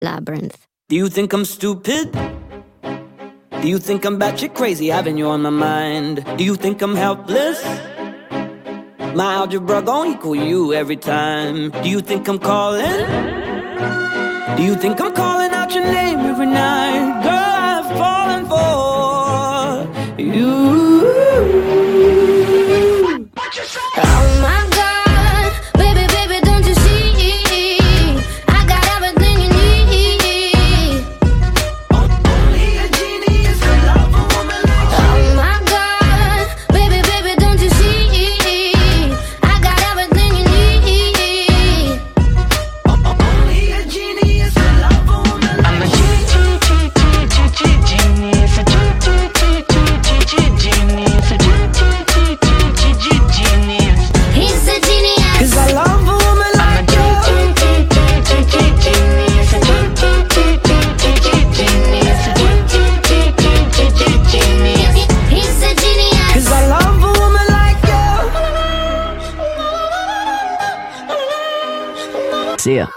Labyrinth. Do you think I'm stupid? Do you think I'm batshit crazy, having you on my mind? Do you think I'm helpless? My algebra gon' equal you every time. Do you think I'm calling? Do you think I'm calling out your name every night? Girl, I've fallen for you. Oh my God, baby, baby, don't you see? I got everything you need. Only a genius could love a woman like you. Oh my God, baby, baby, don't you see? I got everything you need. Only a genius could love a woman like I'm a genius, a genius, a genius. He's a genius. 'cause I love a woman like you. He's a genius. 'Cause I love a woman like you. See ya.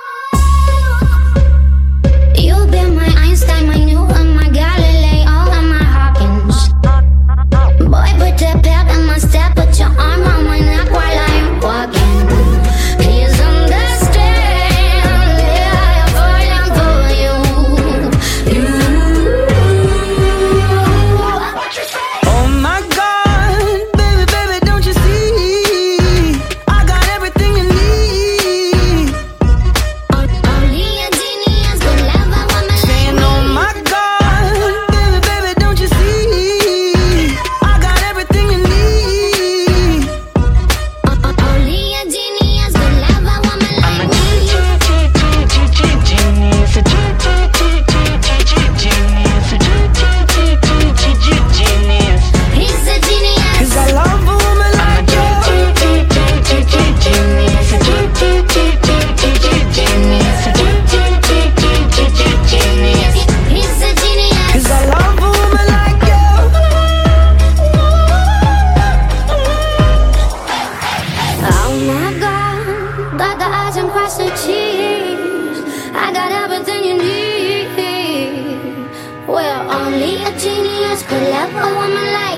You've been my Einstein, my Newton, my Galileo, and my Hawkins. Boy, put the pep in my step, put your arm on my neck while I'm walking. Please understand, yeah, I'm falling for you. Oh my God, baby, baby, don't you see? I got everything you need. Only a genius could love a woman like Saying, me. oh my God, baby, baby, don't you see? I got everything you need. Only a genius could love a woman I'm a like me. genius. He's a genius. 'Cause I love a woman like you. He's a genius. 'Cause I love a woman like you. Oh my God, got the eyes and cross the cheese. I got everything you need. Well, only a genius could love a woman like